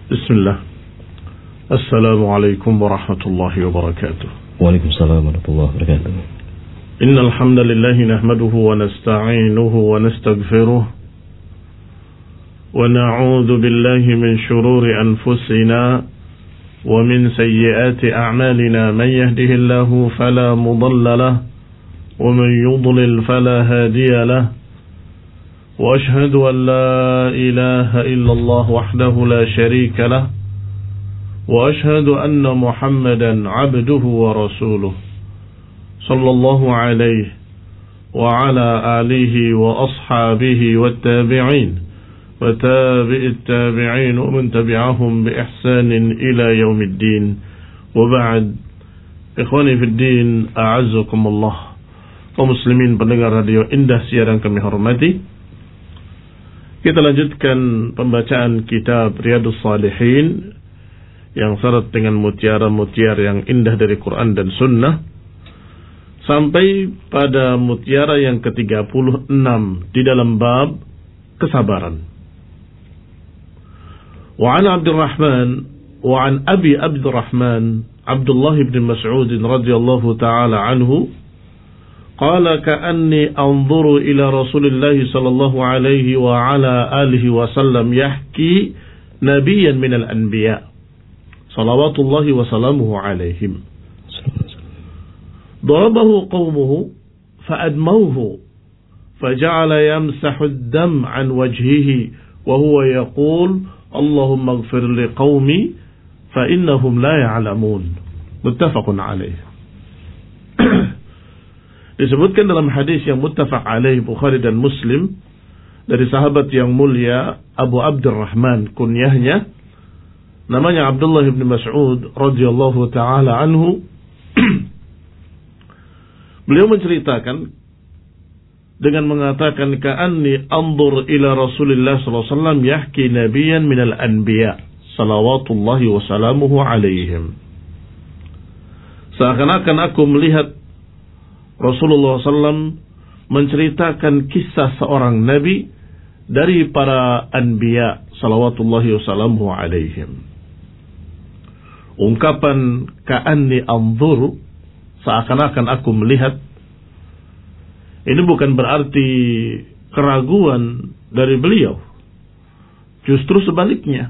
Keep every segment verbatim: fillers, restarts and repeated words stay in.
Bismillah. Assalamualaikum warahmatullahi wabarakatuh. Waalaikumsalam warahmatullahi wabarakatuh. Innal hamdalillah nahmaduhu wa nasta'inuhu wa nastaghfiruh wa na'udzu billahi min shururi anfusina wa min sayyiati a'malina man yahdihillahu fala mudilla lahu wa man yudlil fala hadiya lahu. وأشهد أن لا إله إلا الله وحده لا شريك له وأشهد أن محمدا عبده ورسوله صلى الله عليه وعلى آله وأصحابه والتابعين وتابع التابعين ومن تبعهم بإحسان إلى يوم الدين وبعد إخواني في الدين أعزكم الله ومسلمين pendengar radio Indah siaran kami hormati. Kita lanjutkan pembacaan kitab Riyadhus Shalihin yang syarat dengan mutiara-mutiara yang indah dari Quran dan Sunnah sampai pada mutiara yang ke tiga puluh enam di dalam bab kesabaran. Wa an Abdurrahman wa an Abi Abdurrahman Abdullah bin Mas'ud radhiyallahu taala anhu قال كأني أنظر إلى رسول الله صلى الله عليه وعلى آله وسلم يحكي نبيا من الأنبياء صلوات الله وسلامه عليهم ضربه قومه فأدموه فجعل يمسح الدم عن وجهه وهو يقول اللهم اغفر لقومي فإنهم لا يعلمون متفق عليه. Disebutkan dalam hadis yang muttafaq alaih Bukhari dan Muslim dari sahabat yang mulia Abu Abdurrahman, kunyahnya namanya Abdullah bin Mas'ud radhiyallahu taala anhu. Beliau menceritakan dengan mengatakan ka'anni anzur ila Rasulillah sallallahu alaihi wasallam yahki nabiyyan minal anbiya salawatullahi wa salamuhu alaihim. Seakan-akan aku melihat Rasulullah sallallahu alaihi wasallam menceritakan kisah seorang nabi dari para anbiya salawatullahi wasallamu alaihim. Ungkapan ka'anni anzur, seakan-akan aku melihat, ini bukan berarti keraguan dari beliau. Justru sebaliknya.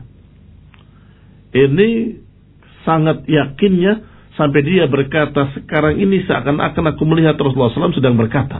Ini sangat yakinnya sampai dia berkata, sekarang ini seakan-akan aku melihat Rasulullah sallallahu alaihi wasallam sedang berkata.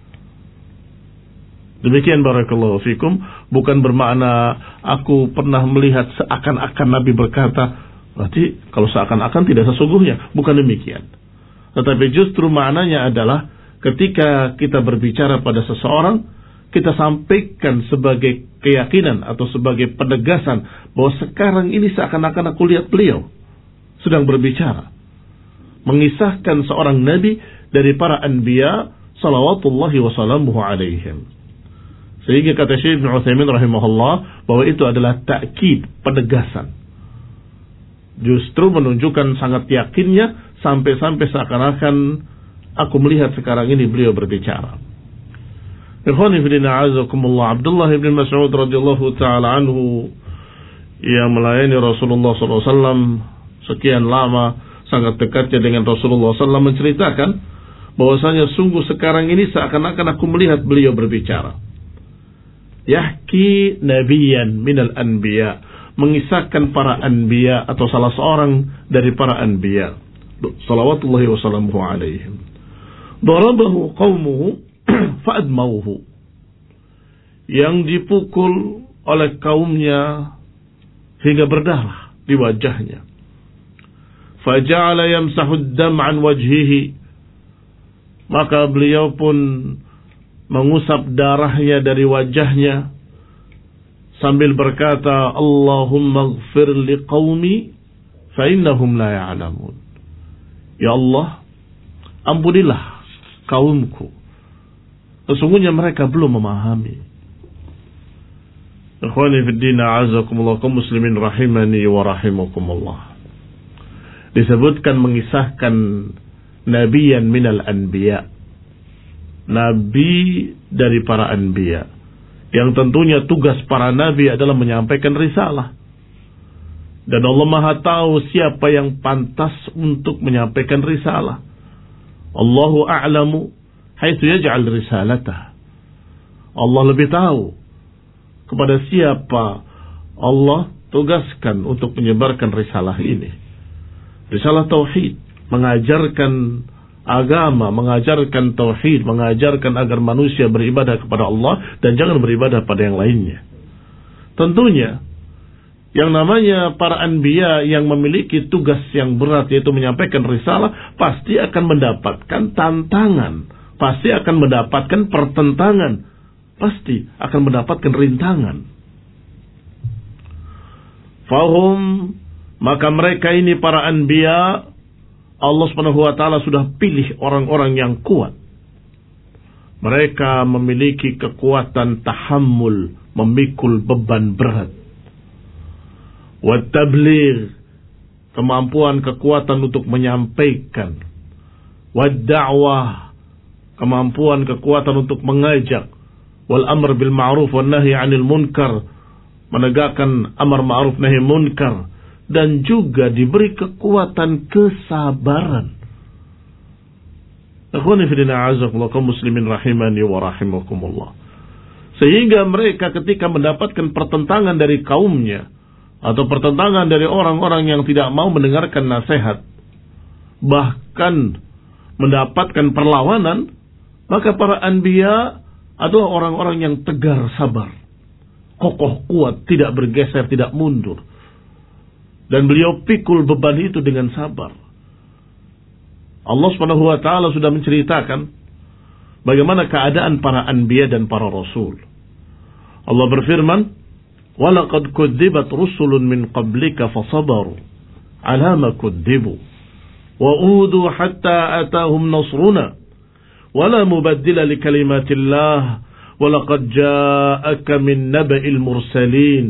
Demikian barakallahu fikum. Bukan bermakna aku pernah melihat seakan-akan Nabi berkata. Berarti kalau seakan-akan tidak sesungguhnya. Bukan demikian. Tetapi justru maknanya adalah ketika kita berbicara pada seseorang, kita sampaikan sebagai keyakinan atau sebagai penegasan bahwa sekarang ini seakan-akan aku lihat beliau sedang berbicara, mengisahkan seorang nabi dari para anbiya salawatullahi wasallamuhu alaihim. Sehingga kata Syekh Ibnu Utsaimin rahimahullah bahwa itu adalah takkid, penegasan. Justru menunjukkan sangat yakinnya sampai-sampai seakan-akan aku melihat sekarang ini beliau berbicara. Ikhwani fillah a'azakumullah, Abdullah bin Mas'ud radhiyallahu taala anhu yang melayani Rasulullah sallallahu alaihi wasallam sekian lama, sangat dekatnya dengan Rasulullah sallallahu alaihi wasallam, menceritakan bahwasanya sungguh sekarang ini seakan-akan aku melihat beliau berbicara. Yahki nabiyan minal anbiya, mengisahkan para anbiya atau salah seorang dari para anbiya salawatullahi wasallamuhu alaihim. Darabahu qaumuhu fa'admauhu, yang dipukul oleh kaumnya hingga berdarah di wajahnya. Faja'ala yamsahu ad-dam 'an wajhihi, maka beliau pun mengusap darahnya dari wajahnya sambil berkata, Allahumma ighfir liqaumi fa innahum la ya'lamun. Ya Allah, ampunilah kaumku, sesungguhnya mereka belum memahami. Ikhwani fid din, a'azakumullah, kaum muslimin rahimani wa rahimakumullah. Disebutkan mengisahkan nabiyan minal anbiya, nabi dari para anbiya, yang tentunya tugas para nabi adalah menyampaikan risalah. Dan Allah Maha tahu siapa yang pantas untuk menyampaikan risalah. Allahu a'lamu haitsu yaj'al risalatah. Allah lebih tahu kepada siapa Allah tugaskan untuk menyebarkan risalah ini. Risalah tauhid, mengajarkan agama, mengajarkan tauhid, mengajarkan agar manusia beribadah kepada Allah dan jangan beribadah pada yang lainnya. Tentunya yang namanya para anbiya yang memiliki tugas yang berat yaitu menyampaikan risalah pasti akan mendapatkan tantangan, pasti akan mendapatkan pertentangan, pasti akan mendapatkan rintangan. Fahum, maka mereka ini para anbiya, Allah Subhanahu wa taala sudah pilih orang-orang yang kuat. Mereka memiliki kekuatan tahammul, memikul beban berat. Wa tabligh, kemampuan kekuatan untuk menyampaikan. Wa da'wah, kemampuan kekuatan untuk mengajak. Wal amr bil ma'ruf wan nahi 'anil munkar, menegakkan amar ma'ruf nahi munkar, dan juga diberi kekuatan kesabaran. Akhwani fillah, a'azakumullah, kaum muslimin rahimani wa rahimakumullah. Sehingga mereka ketika mendapatkan pertentangan dari kaumnya atau pertentangan dari orang-orang yang tidak mau mendengarkan nasihat, bahkan mendapatkan perlawanan, maka para anbiya adalah orang-orang yang tegar sabar, kokoh kuat, tidak bergeser, tidak mundur. Dan beliau pikul beban itu dengan sabar. Allah Subhanahu wa taala sudah menceritakan bagaimana keadaan para anbiya dan para rasul. Allah berfirman, وَلَقَدْ كُذِّبَتْ رُسُلٌ مِّن قَبْلِكَ فَصَبَرُوا عَلَى مَا كُذِّبُوا وَأُوذُوا حَتَّى أَتَاهُمْ نَصْرُنَا وَلَا مُبَدِّلَ لِكَلِمَاتِ اللَّهِ وَلَقَدْ جَاءَكَ مِن نَبَإِ الْمُرْسَلِينَ.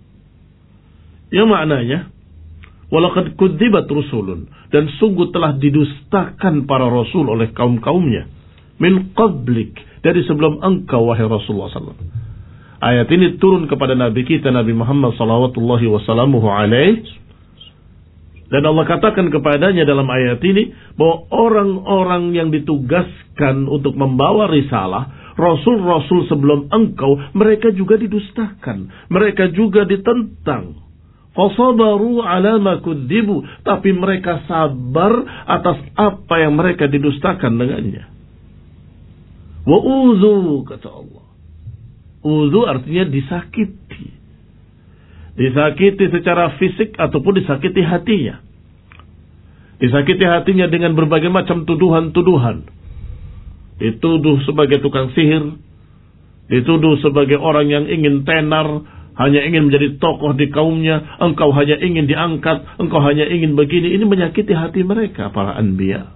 Yang maknanya, وَلَقَدْ كُذِّبَتْ رُسُلٌ, dan sungguh telah didustakan para rasul oleh kaum-kaumnya, min qablik, dari sebelum engkau wahai Rasulullah sallallahu alaihi wasallam. Ayat ini turun kepada Nabi kita Nabi Muhammad sallallahu wasallamuhu alaihi, dan Allah katakan kepadanya dalam ayat ini bahwa orang-orang yang ditugaskan untuk membawa risalah, rasul-rasul sebelum engkau, mereka juga didustakan, mereka juga ditentang. Fasabaru ala ma kudzibu, tapi mereka sabar atas apa yang mereka didustakan dengannya. Wa uzu, kata Allah. Uzu artinya disakiti. Disakiti secara fisik ataupun disakiti hatinya. Disakiti hatinya dengan berbagai macam tuduhan-tuduhan. Dituduh sebagai tukang sihir, dituduh sebagai orang yang ingin tenar, hanya ingin menjadi tokoh di kaumnya, engkau hanya ingin diangkat, engkau hanya ingin begini. Ini menyakiti hati mereka, para anbiya.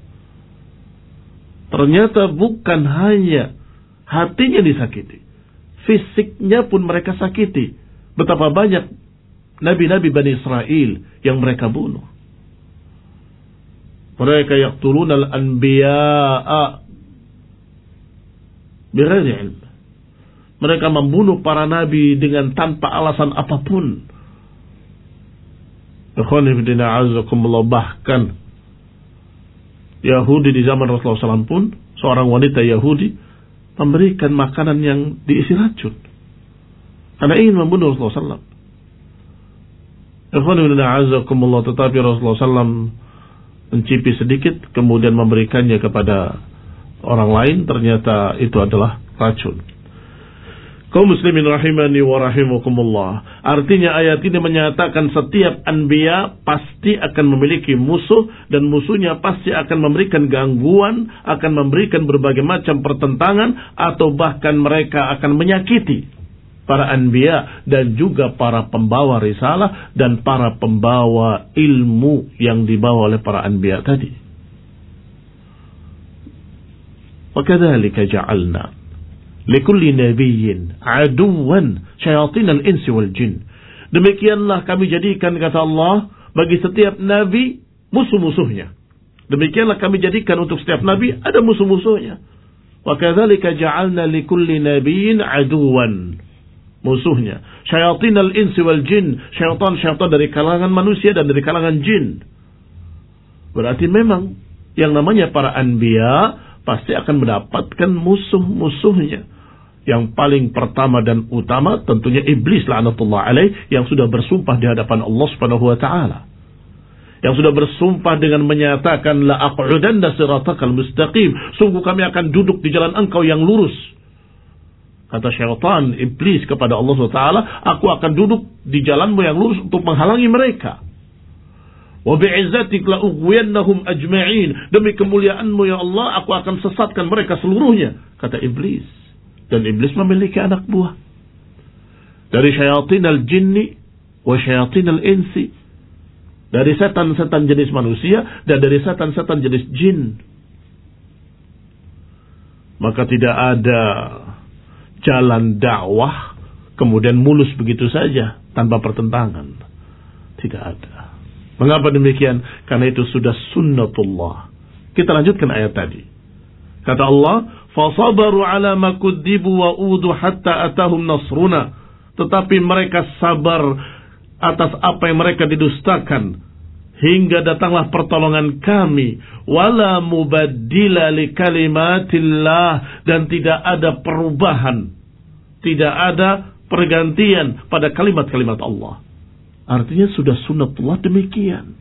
Ternyata bukan hanya hatinya disakiti, fisiknya pun mereka sakiti. Betapa banyak nabi-nabi Bani Israel yang mereka bunuh. Mereka yaqtuluna al-anbiya'a bighairi ilm. Mereka membunuh para nabi dengan tanpa alasan apapun. Bahkan Yahudi di zaman Rasulullah sallallahu alaihi wasallam pun, seorang wanita Yahudi memberikan makanan yang diisi racun karena ingin membunuh Rasulullah sallallahu alaihi wasallam. Tetapi Rasulullah sallallahu alaihi wasallam mencipi sedikit, kemudian memberikannya kepada orang lain, ternyata itu adalah racun. Kaum muslimin rahimani wa rahimakumullah. Artinya ayat ini menyatakan setiap anbiya pasti akan memiliki musuh, dan musuhnya pasti akan memberikan gangguan, akan memberikan berbagai macam pertentangan, atau bahkan mereka akan menyakiti para anbiya dan juga para pembawa risalah dan para pembawa ilmu yang dibawa oleh para anbiya tadi. Wa kadzalika ja'alna likulli nabiyyin aduwan syayatinal insi wal jin. Demikianlah kami jadikan, kata Allah, bagi setiap nabi musuh-musuhnya. Demikianlah kami jadikan untuk setiap nabi ada musuh-musuhnya. Wa kadzalika ja'alna likulli nabiyyin aduwan. musuhnya. Syayatinal insi wal jin, syaitan-syaitan dari kalangan manusia dan dari kalangan jin. Berarti memang yang namanya para anbiya pasti akan mendapatkan musuh-musuhnya. Yang paling pertama dan utama tentunya iblis la'natullah alaih, yang sudah bersumpah di hadapan Allah Subhanahu wa taala. Yang sudah bersumpah dengan menyatakan la aq'udanna siratakal mustaqim, sungguh kami akan duduk di jalan engkau yang lurus. Kata syaitan, iblis kepada Allah subhanahu wa taala, aku akan duduk di jalanmu yang lurus untuk menghalangi mereka. Wa bi'izzatik la ughwiyannahum ajma'in, demi kemuliaanmu ya Allah aku akan sesatkan mereka seluruhnya, kata iblis. Dan iblis memiliki anak buah dari syayatin al-jinni wa syayatin al-insi, dari setan-setan jenis manusia dan dari setan-setan jenis jin. Maka tidak ada jalan dakwah kemudian mulus begitu saja tanpa pertentangan. Tidak ada. Mengapa demikian? Karena itu sudah sunnatullah. Kita lanjutkan ayat tadi. Kata Allah, fasabaru ala ma kudzibu wa udu hatta atahum nasruna. Tetapi mereka sabar atas apa yang mereka didustakan hingga datanglah pertolongan kami. Wala mubaddila li kalimatillah, dan tidak ada perubahan, tidak ada pergantian pada kalimat-kalimat Allah. Artinya sudah sunnatullah demikian.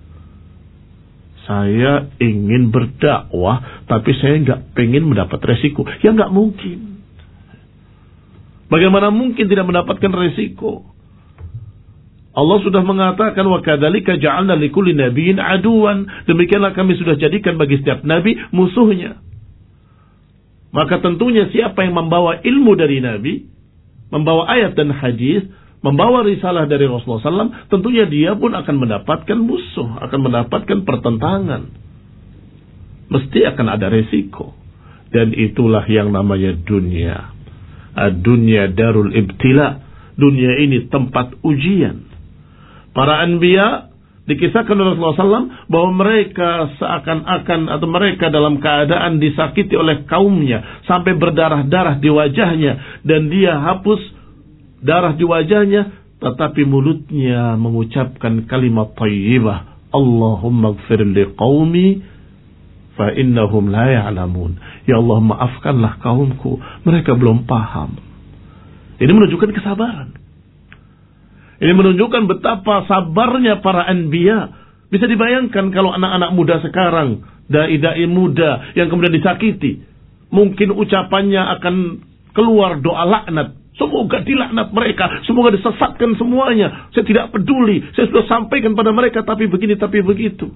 Saya ingin berdakwah, tapi saya nggak pengen mendapat resiko. Ya nggak mungkin. Bagaimana mungkin tidak mendapatkan resiko? Allah sudah mengatakan wa kadzalika ja'alna likulli nabiyyin aduwan. Demikianlah kami sudah jadikan bagi setiap nabi musuhnya. Maka tentunya siapa yang membawa ilmu dari nabi, membawa ayat dan hadis, membawa risalah dari Rasulullah sallallahu alaihi wasallam, tentunya dia pun akan mendapatkan musuh, akan mendapatkan pertentangan. Mesti akan ada resiko. Dan itulah yang namanya dunia. Ad-dunya darul ibtila. Dunia ini tempat ujian. Para anbiya dikisahkan oleh Rasulullah sallallahu alaihi wasallam bahwa mereka seakan-akan atau mereka dalam keadaan disakiti oleh kaumnya sampai berdarah-darah di wajahnya, dan dia hapus darah di wajahnya, tetapi mulutnya mengucapkan kalimat thayyibah, Allahumma ighfir li qaumi fa innahum la ya'lamun. Ya Allah, maafkanlah kaumku, mereka belum paham. Ini menunjukkan kesabaran. Ini menunjukkan betapa sabarnya para anbiya. Bisa dibayangkan kalau anak-anak muda sekarang, dai-dai muda yang kemudian disakiti, mungkin ucapannya akan keluar doa laknat. Semoga dilaknat mereka, semoga disesatkan semuanya. Saya tidak peduli, saya sudah sampaikan pada mereka, tapi begini, tapi begitu.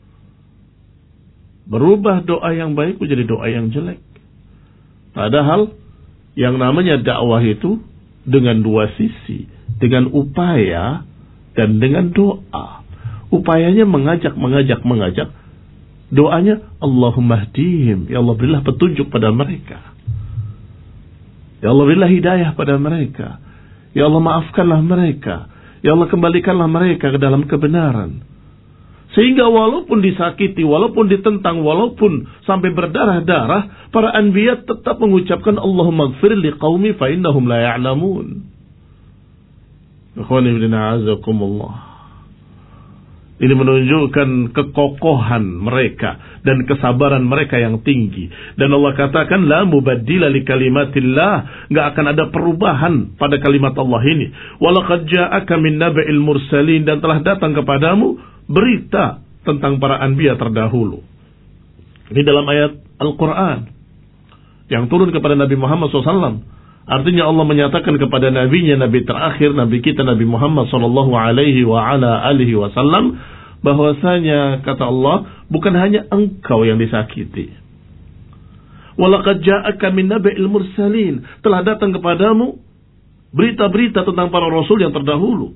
Berubah doa yang baik menjadi doa yang jelek. Padahal yang namanya dakwah itu dengan dua sisi, dengan upaya dan dengan doa. Upayanya mengajak, mengajak, mengajak. Doanya Allahumma hdihim, ya Allah berilah petunjuk pada mereka. Ya Allah berilah hidayah pada mereka. Ya Allah maafkanlah mereka. Ya Allah kembalikanlah mereka ke dalam kebenaran. Sehingga walaupun disakiti, walaupun ditentang, walaupun sampai berdarah-darah, para anbiya tetap mengucapkan Allahumma ighfir li qaumi fa innahum la ya'lamun. Ikhwani fillah azakumullah. Ini menunjukkan kekokohan mereka dan kesabaran mereka yang tinggi. Dan Allah katakan la mubaddila li kalimatillah, enggak akan ada perubahan pada kalimat Allah ini. Walaqad ja'aka min naba'il mursalin, dan telah datang kepadamu berita tentang para anbiya terdahulu. Ini dalam ayat Al-Quran yang turun kepada Nabi Muhammad shallallahu alaihi wasallam. Artinya Allah menyatakan kepada nabinya, nabi terakhir, nabi kita Nabi Muhammad sallallahu alaihi wa ala alihi wasallam, bahwasanya kata Allah, bukan hanya engkau yang disakiti. Walaqad ja'aka min naba'il mursalin, telah datang kepadamu berita-berita tentang para rasul yang terdahulu.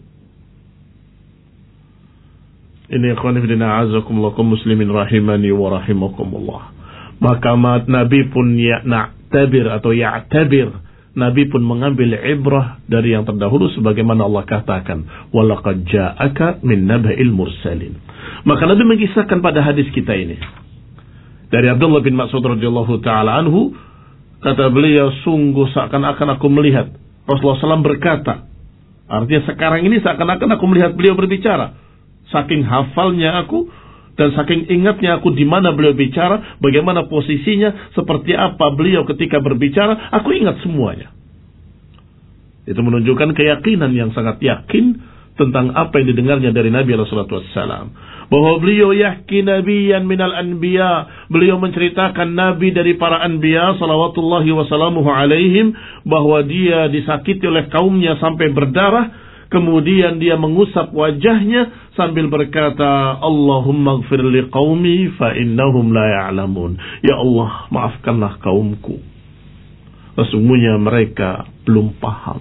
Ini ikhwan fillah azakumullah kaum muslimin rahimani wa rahimakumullah. Maka nabi pun ya na'tabir atau ya'tabir, Nabi pun mengambil ibrah dari yang terdahulu sebagaimana Allah katakan, walaqad ja'aka min naba'il mursalin. Maka Nabi mengisahkan pada hadis kita ini dari Abdullah bin Mas'ud radhiyallahu taala anhu, kata beliau, sungguh seakan-akan aku melihat Rasulullah shallallahu alaihi wasallam berkata, artinya sekarang ini seakan-akan aku melihat beliau berbicara. Saking hafalnya aku dan saking ingatnya aku di mana beliau bicara, bagaimana posisinya, seperti apa beliau ketika berbicara, aku ingat semuanya. Itu menunjukkan keyakinan yang sangat yakin tentang apa yang didengarnya dari Nabi alaihi salatu wassalam. Bahwa beliau yahki nabiyan minal anbiya. Beliau menceritakan Nabi dari para anbiya salawatullahi wassalamuhu alaihim. Bahwa dia disakiti oleh kaumnya sampai berdarah. Kemudian dia mengusap wajahnya sambil berkata, Allahumma gfir li qaumi fa innahum la ya'lamun. Ya Allah, maafkanlah kaumku, sesungguhnya mereka belum paham.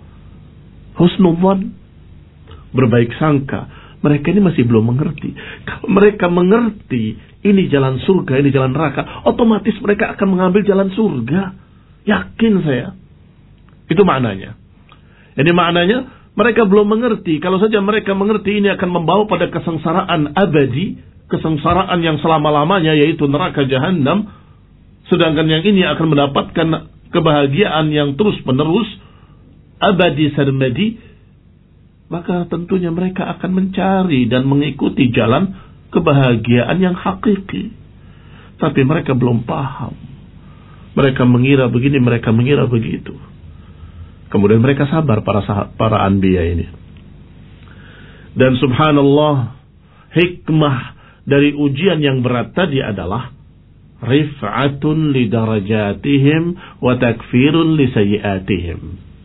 Husnudzan, berbaik sangka, mereka ini masih belum mengerti. Kalau mereka mengerti ini jalan surga, ini jalan neraka, otomatis mereka akan mengambil jalan surga. Yakin saya. Itu maknanya. Jadi maknanya mereka belum mengerti. Kalau saja mereka mengerti, ini akan membawa pada kesengsaraan abadi, kesengsaraan yang selama-lamanya, yaitu neraka jahanam. Sedangkan yang ini akan mendapatkan kebahagiaan yang terus-menerus, abadi sarmadi. Maka tentunya mereka akan mencari dan mengikuti jalan kebahagiaan yang hakiki. Tapi mereka belum paham. Mereka mengira begini, mereka mengira begitu. Kemudian mereka sabar, para sahab, para anbiya ini. Dan subhanallah, hikmah dari ujian yang berat tadi adalah rif'atun li darajatihim wa takfirun li sayyiatihim.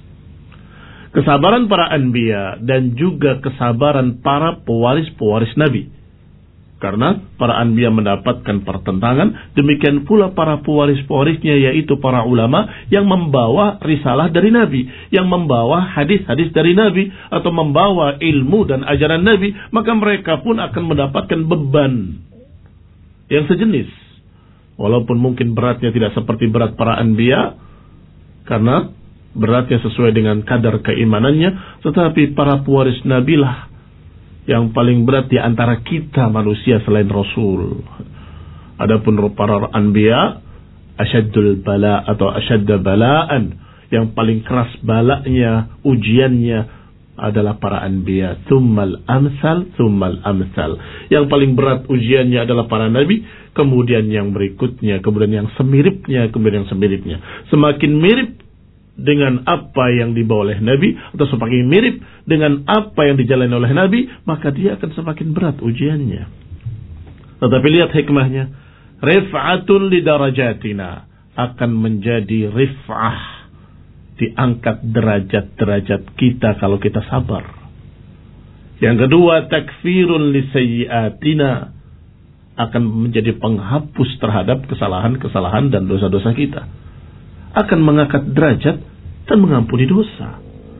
Kesabaran para anbiya dan juga kesabaran para pewaris-pewaris Nabi. Karena para anbiya mendapatkan pertentangan, demikian pula para pewaris-pewarisnya, yaitu para ulama yang membawa risalah dari Nabi, yang membawa hadis-hadis dari Nabi, atau membawa ilmu dan ajaran Nabi, maka mereka pun akan mendapatkan beban yang sejenis. Walaupun mungkin beratnya tidak seperti berat para anbiya, karena beratnya sesuai dengan kadar keimanannya, tetapi para pewaris Nabi lah yang paling berat di antara kita manusia selain Rasul. Adapun para anbiya, asyaddul bala atau asyadda balaan, yang paling keras balanya, ujiannya adalah para anbiya. Tsummal amsal, tsummal amsal. Yang paling berat ujiannya adalah para nabi, kemudian yang berikutnya, kemudian yang semiripnya, kemudian yang semiripnya. Semakin mirip dengan apa yang dibawa oleh Nabi, atau semakin mirip dengan apa yang dijalani oleh Nabi, maka dia akan semakin berat ujiannya. Tetapi lihat hikmahnya, rif'atun li darajatina, akan menjadi rif'ah, diangkat derajat-derajat kita kalau kita sabar. Yang kedua, takfirun li sayyiatina, akan menjadi penghapus terhadap kesalahan-kesalahan dan dosa-dosa kita. Akan mengangkat derajat dan mengampuni dosa.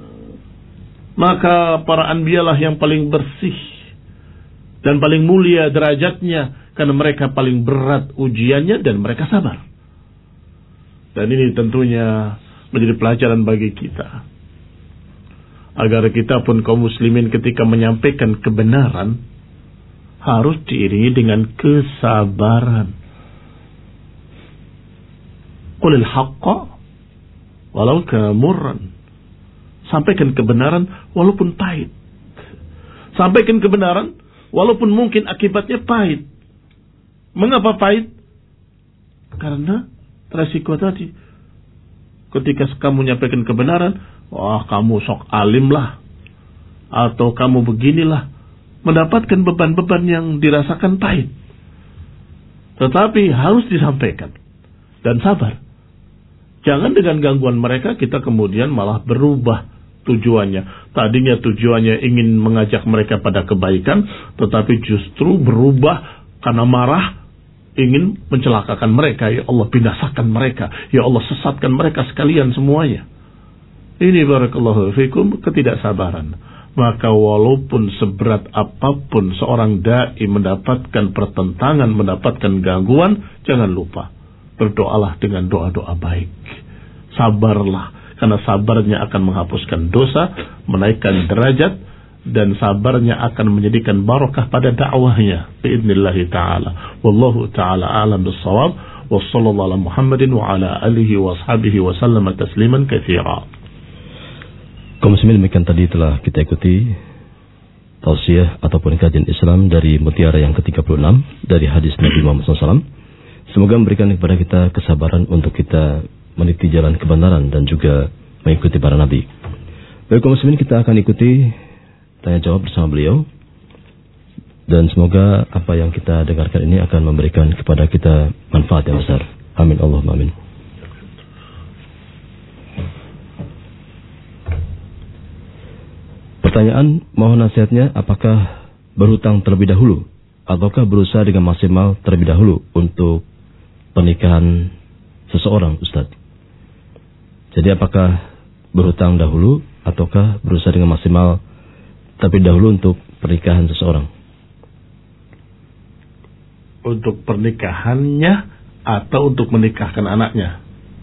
Maka para anbiyalah yang paling bersih dan paling mulia derajatnya, karena mereka paling berat ujiannya dan mereka sabar. Dan ini tentunya menjadi pelajaran bagi kita, agar kita pun kaum muslimin ketika menyampaikan kebenaran harus diiringi dengan kesabaran. Qulil haqqa walau kana murran. Sampaikan kebenaran walaupun pahit. Sampaikan kebenaran walaupun mungkin akibatnya pahit. Mengapa pahit? Karena resiko tadi. Ketika kamu menyampaikan kebenaran, wah kamu sok alim lah, atau kamu beginilah, mendapatkan beban-beban yang dirasakan pahit. Tetapi harus disampaikan dan sabar. Jangan dengan gangguan mereka kita kemudian malah berubah tujuannya. Tadinya tujuannya ingin mengajak mereka pada kebaikan, tetapi justru berubah karena marah, ingin mencelakakan mereka. Ya Allah, binasakan mereka. Ya Allah, sesatkan mereka sekalian semuanya. Ini barakallahu fikum ketidaksabaran. Maka walaupun seberat apapun seorang dai mendapatkan pertentangan, mendapatkan gangguan, jangan lupa berdoalah dengan doa-doa baik. Sabarlah, karena sabarnya akan menghapuskan dosa, menaikkan derajat, dan sabarnya akan menjadikan barakah pada dakwahnya. Biidnillahi ta'ala. Wallahu ta'ala a'lam bis-shawab. Wa sallallahu ala Muhammadin wa ala alihi wa ashabihi wa sallama tasliman katsira. Kaum muslimin, demikian tadi telah kita ikuti tausiah ataupun kajian Islam dari mutiara yang ke tiga puluh enam dari hadis Nabi Muhammad shallallahu alaihi wasallam. Semoga memberikan kepada kita kesabaran untuk kita meniti jalan kebenaran dan juga mengikuti para nabi. Baik kaum muslimin, kita akan ikuti tanya jawab bersama beliau. Dan semoga apa yang kita dengarkan ini akan memberikan kepada kita manfaat yang besar. Amin Allahumma amin. Pertanyaan, mohon nasihatnya, apakah berhutang terlebih dahulu ataukah berusaha dengan maksimal terlebih dahulu untuk pernikahan seseorang, Ustaz? Jadi apakah berhutang dahulu ataukah berusaha dengan maksimal terlebih dahulu untuk pernikahan seseorang? Untuk pernikahannya atau untuk menikahkan anaknya?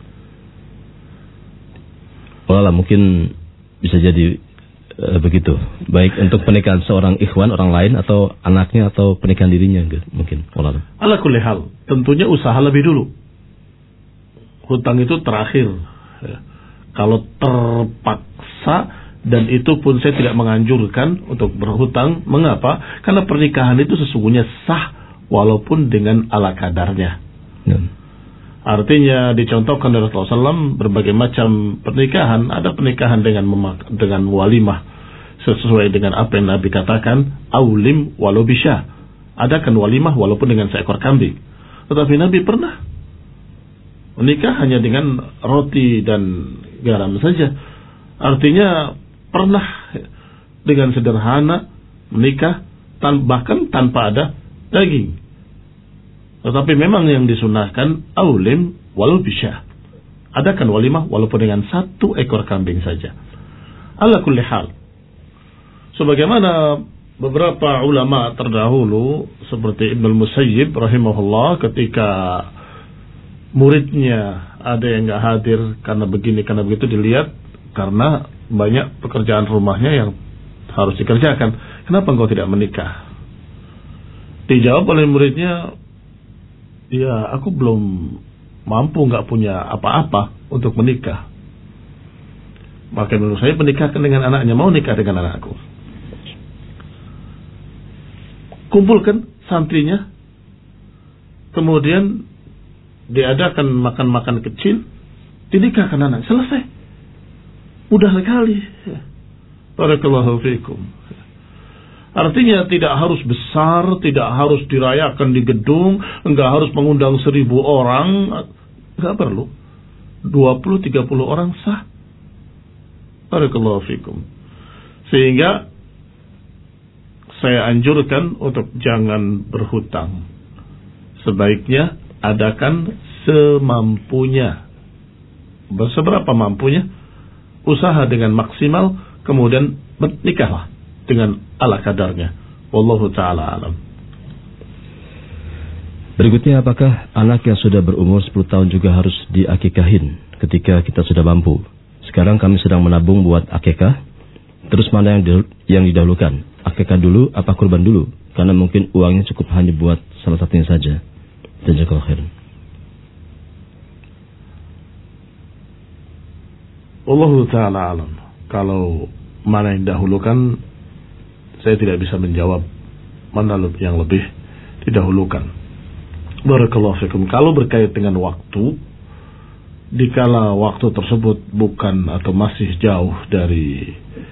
Walau mungkin bisa jadi e, begitu. Baik untuk pernikahan seorang ikhwan, orang lain, atau anaknya, atau pernikahan dirinya mungkin. Walau. Ala kulli hal, tentunya usaha lebih dulu. Hutang itu terakhir. Ya. Kalau terpaksa, dan itu pun saya tidak menganjurkan untuk berhutang. Mengapa? Karena pernikahan itu sesungguhnya sah walaupun dengan ala kadarnya. Ya. Artinya dicontohkan dari Rasulullah shallallahu alaihi wasallam berbagai macam pernikahan. Ada pernikahan dengan memak- dengan walimah sesuai dengan apa yang Nabi katakan, aulim walau bisya. Adakan walimah walaupun dengan seekor kambing. Tetapi Nabi pernah menikah hanya dengan roti dan garam saja. Artinya pernah dengan sederhana menikah tan- bahkan tanpa ada daging. Tetapi memang yang disunahkan aulim walau bisya. Adakan walimah walaupun dengan satu ekor kambing saja. Ala kulli hal, sebagaimana beberapa ulama terdahulu seperti Ibnu Musayyib rahimahullah, ketika muridnya ada yang enggak hadir karena begini karena begitu, dilihat karena banyak pekerjaan rumahnya yang harus dikerjakan. Kenapa engkau tidak menikah? Dijawab oleh muridnya, ya aku belum mampu, nggak punya apa-apa untuk menikah. Maka menurut saya menikahkan dengan anaknya, mau nikah dengan anakku. Kumpulkan santrinya, kemudian diadakan makan-makan kecil, dinikahkan anak, selesai. Mudah sekali. Barakallahu fiikum. Artinya tidak harus besar, tidak harus dirayakan di gedung, enggak harus mengundang seribu orang, enggak perlu. Dua puluh, tiga puluh orang sah. Barakallahu fikum. Sehingga saya anjurkan untuk jangan berhutang. Sebaiknya adakan semampunya. Seberapa mampunya, usaha dengan maksimal, kemudian menikahlah dengan ala kadarnya. Wallahu ta'ala alam. Berikutnya, apakah anak yang sudah berumur sepuluh tahun juga harus diakikahin ketika kita sudah mampu? Sekarang kami sedang menabung buat akikah. Terus mana yang, di, yang didahulukan? Akikah dulu apa kurban dulu? Karena mungkin uangnya cukup hanya buat salah satunya saja. Jazakallahu khairan. Wallahu ta'ala alam. Kalau mana yang didahulukan, saya tidak bisa menjawab mana yang lebih didahulukan. Barakallahu fikum. Kalau berkait dengan waktu, dikala waktu tersebut bukan atau masih jauh dari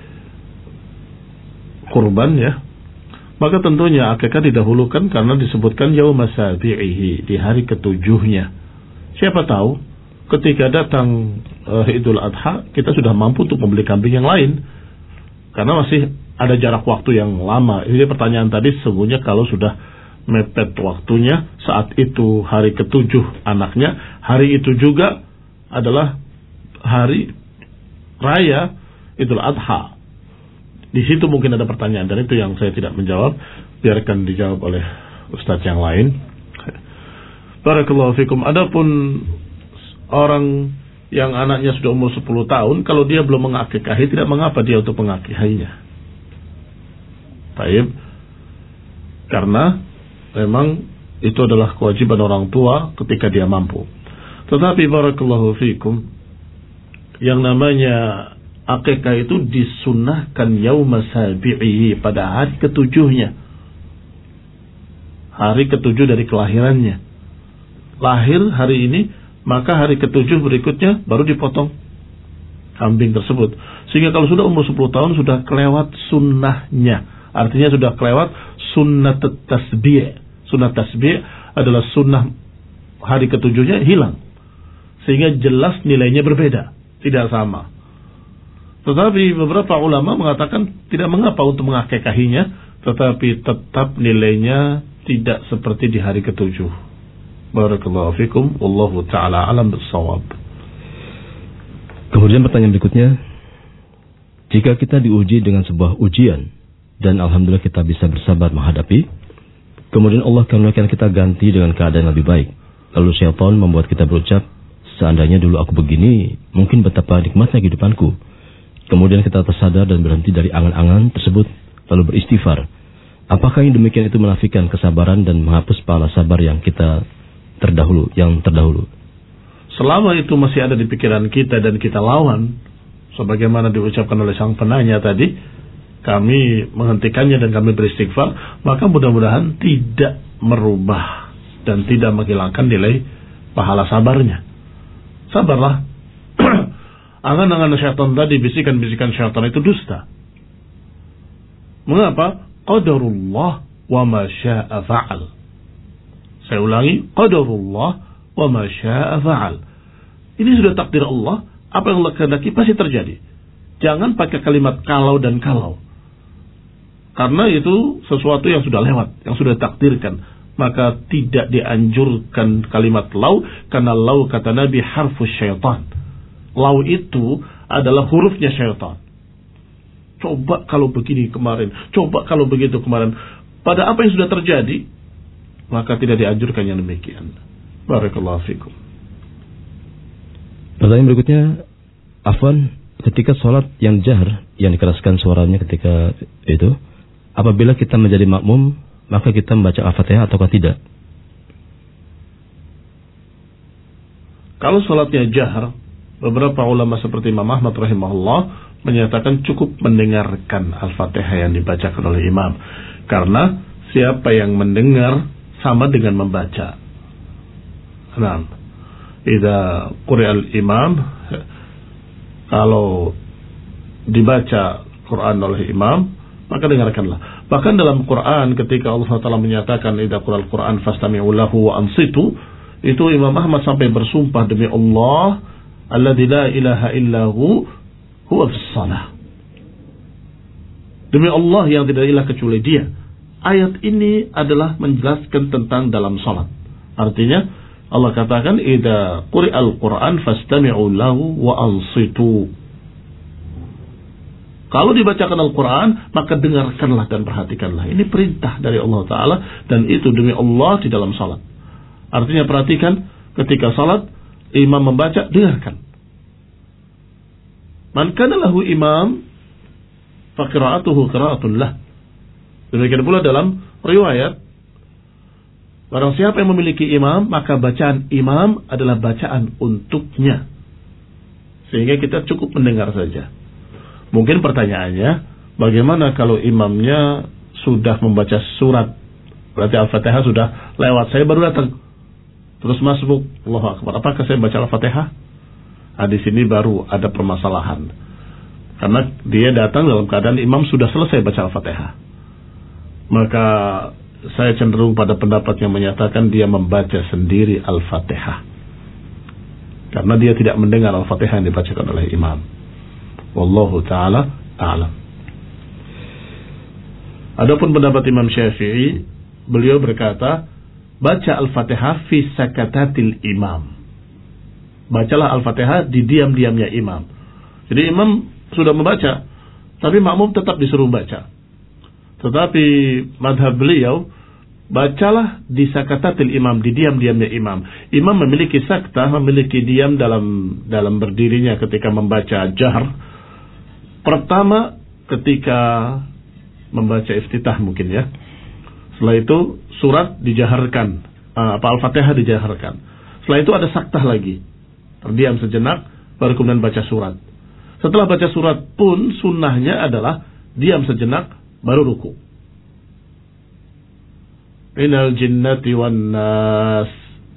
kurban, ya, maka tentunya akikah didahulukan karena disebutkan yauma sabi'ihi, di hari ketujuhnya. Siapa tahu ketika datang uh, Idul Adha kita sudah mampu untuk membeli kambing yang lain, karena masih ada jarak waktu yang lama. Ini pertanyaan tadi, sesungguhnya kalau sudah mepet waktunya, saat itu hari ketujuh anaknya, hari itu juga adalah hari raya Idul Adha. Di situ mungkin ada pertanyaan, dan itu yang saya tidak menjawab. Biarkan dijawab oleh ustadz yang lain. Barakallahu fikum. Adapun orang yang anaknya sudah umur sepuluh tahun, kalau dia belum mengakikahi, tidak mengapa dia untuk mengakikahinya. Baik, karena memang itu adalah kewajiban orang tua ketika dia mampu. Tetapi barakallahu fikum, yang namanya akikah itu disunnahkan yauma sabi'i, pada hari ketujuhnya. Hari ketujuh dari kelahirannya. Lahir hari ini, maka hari ketujuh berikutnya baru dipotong kambing tersebut. Sehingga kalau sudah umur sepuluh tahun sudah kelewat sunnahnya. Artinya sudah kelewat sunnah tasbih. Sunnah tasbih adalah sunnah hari ketujuhnya hilang. Sehingga jelas nilainya berbeda, tidak sama. Tetapi beberapa ulama mengatakan tidak mengapa untuk mengakikahinya, tetapi tetap nilainya tidak seperti di hari ketujuh. Barakallahu fikum, wallahu ta'ala alam bissawab. Kemudian pertanyaan berikutnya, jika kita diuji dengan sebuah ujian dan alhamdulillah kita bisa bersabar menghadapi, kemudian Allah karuniakan kita ganti dengan keadaan lebih baik, lalu syaitan membuat kita berucap, seandainya dulu aku begini, mungkin betapa nikmatnya kehidupanku. Kemudian kita tersadar dan berhenti dari angan-angan tersebut, lalu beristighfar. Apakah yang demikian itu menafikan kesabaran dan menghapus pahala sabar yang kita terdahulu, yang terdahulu? Selama itu masih ada di pikiran kita dan kita lawan, sebagaimana diucapkan oleh sang penanya tadi, kami menghentikannya dan kami beristighfar, maka mudah-mudahan tidak merubah dan tidak menghilangkan nilai pahala sabarnya. Sabarlah. Angan-angan syaitan tadi, bisikan-bisikan syaitan itu dusta. Mengapa? Qadarullah wa ma syaa fa'al. Saya ulangi, qadarullah wa ma syaa fa'al. Ini sudah takdir Allah, apa yang Allah kehendaki pasti terjadi. Jangan pakai kalimat kalau dan kalau. Karena itu sesuatu yang sudah lewat, yang sudah takdirkan. Maka tidak dianjurkan kalimat lau, karena lau kata Nabi harfus syaitan. Lau itu adalah hurufnya syaitan. Coba kalau begini kemarin, coba kalau begitu kemarin. Pada apa yang sudah terjadi, maka tidak dianjurkan yang demikian. Barakallahu fikum. Pertanyaan berikutnya, Afwan, ketika sholat yang jahar, yang dikeraskan suaranya ketika itu, apabila kita menjadi makmum, maka kita membaca Al-Fatihah ataukah tidak? Kalau sholatnya jahar, beberapa ulama seperti Imam Ahmad rahimahullah menyatakan cukup mendengarkan Al-Fatihah yang dibacakan oleh imam. Karena siapa yang mendengar sama dengan membaca. Nah, idza quri'al imam, kalau dibaca Quran oleh imam, maka dengarkanlah. Bahkan dalam Quran ketika Allah subhanahu wa taala menyatakan idza quri'al Quran fastami'u lahu wa ansitu, itu Imam Ahmad sampai bersumpah demi Allah alladzi la ilaha illahu huwa fis shalah. Demi Allah yang tidak ilah kecuali Dia. Ayat ini adalah menjelaskan tentang dalam salat. Artinya Allah katakan idza quri'al Quran fastami'u lahu wa ansitu. Kalau dibacakan Al-Quran, maka dengarkanlah dan perhatikanlah. Ini perintah dari Allah Ta'ala, dan itu demi Allah di dalam salat. Artinya perhatikan, ketika salat, imam membaca, dengarkan. Man kana lahu imam, fa qira'atuhu qira'atun lah. Demikian pula dalam riwayat, barang siapa yang memiliki imam, maka bacaan imam adalah bacaan untuknya. Sehingga kita cukup mendengar saja. Mungkin pertanyaannya, bagaimana kalau imamnya sudah membaca surat, berarti Al-Fatihah sudah lewat, saya baru datang, terus masuk, Allahu Akbar, apakah saya baca Al-Fatihah? Nah, di sini baru ada permasalahan, karena dia datang dalam keadaan imam sudah selesai baca Al-Fatihah. Maka saya cenderung pada pendapat yang menyatakan dia membaca sendiri Al-Fatihah, karena dia tidak mendengar Al-Fatihah yang dibacakan oleh imam. Wallahu ta'ala a'lam. Adapun pendapat Imam Syafi'i, beliau berkata, baca Al-Fatihah fi sakatatil imam. Bacalah Al-Fatihah di diam-diamnya imam. Jadi imam sudah membaca, tapi makmum tetap disuruh baca. Tetapi madhab beliau, bacalah di sakatatil imam, di diam-diamnya imam. Imam memiliki sakta, memiliki diam dalam dalam berdirinya ketika membaca jahr. Pertama ketika membaca iftitah mungkin ya. Setelah itu surat dijaharkan, apa Al-Fatihah dijaharkan. Setelah itu ada saktah lagi, terdiam sejenak, baru kemudian baca surat. Setelah baca surat pun sunnahnya adalah diam sejenak baru ruku. Minal jinnati wan nas.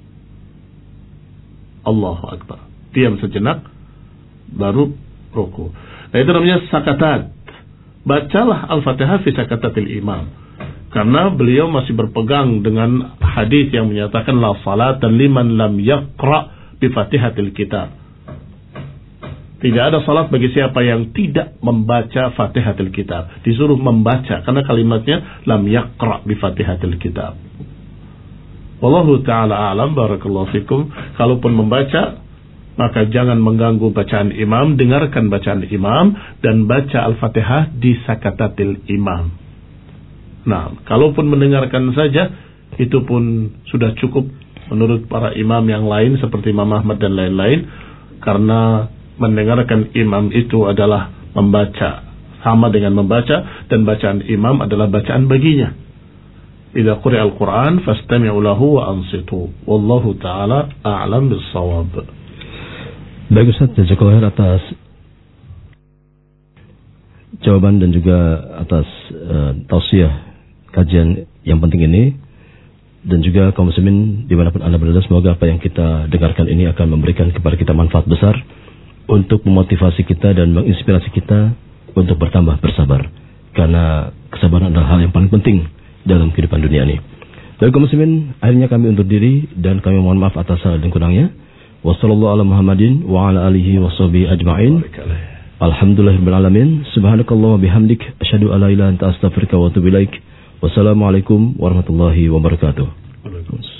Allahu akbar. Diam sejenak baru ruku. Nah, itu namanya sakatat. Bacalah Al-Fatihah fi sakatatil imam. Karena beliau masih berpegang dengan hadis yang menyatakan la salata liman lam yaqra bi Fatihatil kitab. Tidak ada salat bagi siapa yang tidak membaca Fatihatil kitab. Disuruh membaca karena kalimatnya lam yaqra bi Fatihatil kitab. Wallahu ta'ala a'lam. Barakallahu fikum. Kalaupun membaca, maka jangan mengganggu bacaan imam, dengarkan bacaan imam dan baca Al-Fatihah di sakatatil imam. Nah, kalaupun mendengarkan saja, itu pun sudah cukup menurut para imam yang lain seperti Imam Ahmad dan lain-lain, karena mendengarkan imam itu adalah membaca, sama dengan membaca, dan bacaan imam adalah bacaan baginya. Idza quri'a al-Qur'an fastami'u lahu wa ansitu. Wallahu ta'ala a'lam bis-shawab. Baik Ustaz, jazakallahu khair atas jawaban dan juga atas uh, tausiah kajian yang penting ini, dan juga kaum muslimin dimanapun Anda berada, semoga apa yang kita dengarkan ini akan memberikan kepada kita manfaat besar untuk memotivasi kita dan menginspirasi kita untuk bertambah bersabar, karena kesabaran adalah hal yang paling penting dalam kehidupan dunia ini. Baik kaum muslimin, akhirnya kami undur diri dan kami mohon maaf atas salah dan kurangnya. Wassallallahu ala Muhammadin wa ala alihi wa sahbihi ajma'in. Alhamdulillahirabbil alamin. Subhanakallah wa bihamdik asyhadu an la ilaha illa anta astaghfiruka wa atubu ilaik. Wassalamualaikum warahmatullahi wabarakatuh.